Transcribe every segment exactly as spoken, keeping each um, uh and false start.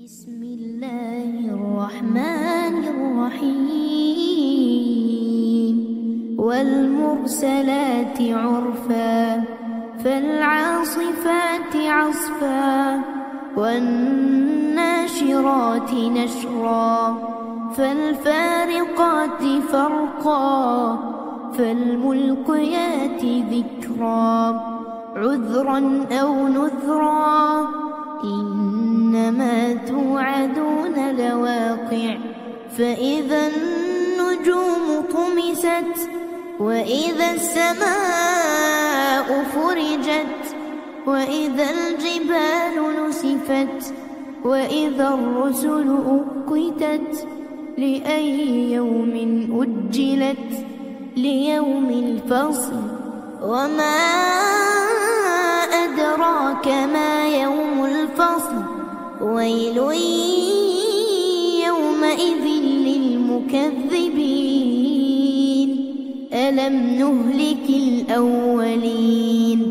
بسم الله الرحمن الرحيم والمرسلات عرفا فالعاصفات عصفا والناشرات نشرا فالفارقات فرقا فالملقيات ذكرا عذرا أو نذرا إنما توعدون لواقع فإذا النجوم طمست وإذا السماء فرجت وإذا الجبال نسفت وإذا الرسل أقتت لأي يوم أجلت ليوم الفصل وما أدراك ما يوم الفصل ويل يومئذ للمكذبين ألم نهلك الأولين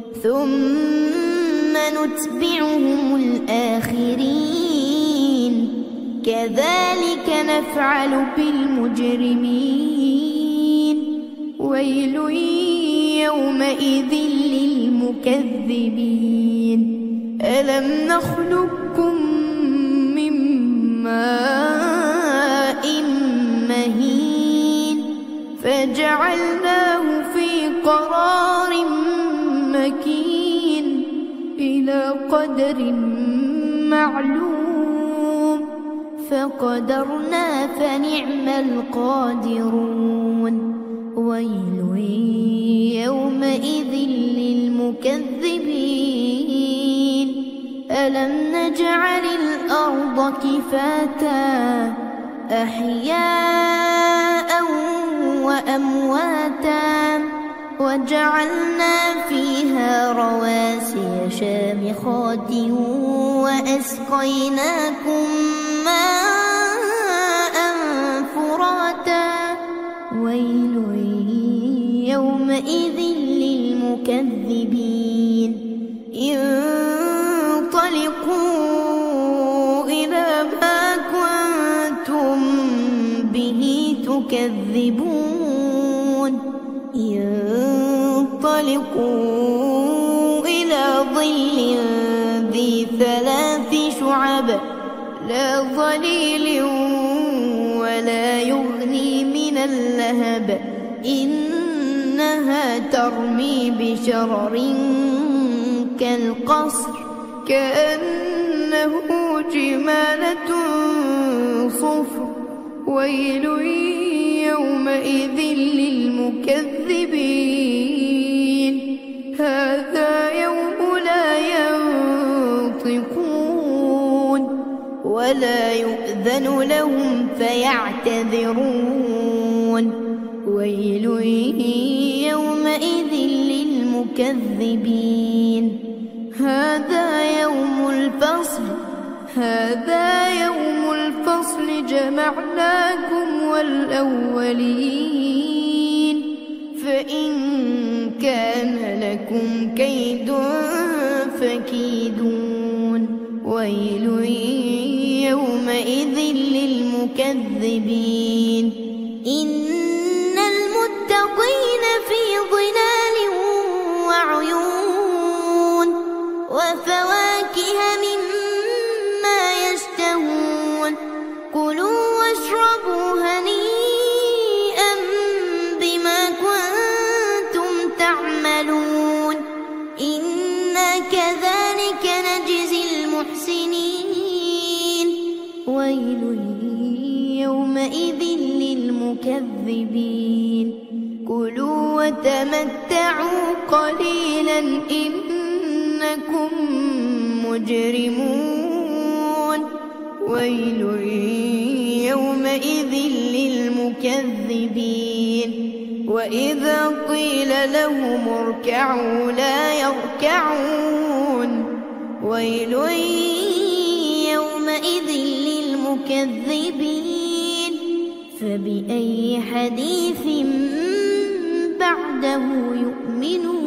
ثم نتبعهم الآخرين كذلك نفعل بالمجرمين ويل يومئذ للمكذبين ألم نخلقكم من ماء مهين فجعلناه في قرار مكين إلى قدر معلوم فقدرنا فنعم القادرون ويل يومئذ للمكذبين ألم نجعل الأرض كفاتا أحياء وأمواتا وجعلنا فيها رواسي شامخات وأسقيناكم ماء فراتا ويل يومئذ للمكذبين انطلقوا إلى ما كنتم به تكذبون انطلقوا إلى ظل ذي ثلاث شعب لا ظليل ولا يغني من اللهب إنها ترمي بشرر كالقصر كأنه جمالة صفر ويل يومئذ للمكذبين هذا يوم لا ينطقون ولا يؤذن لهم فيعتذرون ويل يومئذ للمكذبين هذا يوم الفصل هذا يوم الفصل جمعناكم والأولين فإن كان لكم كيد فكيدون ويل يومئذ للمكذبين إن المتقين في ظلال وعيون وفواكه مما يشتهون كلوا واشربوا هنيئا بما كنتم تعملون إنا كذلك نجزي المحسنين ويل يومئذ للمكذبين كلوا وتمتعوا قليلا إنكم مجرمون ويل يومئذ للمكذبين وإذا قيل لهم اركعوا لا يركعون ويل يومئذ للمكذبين فبأي حديث بعده يؤمنون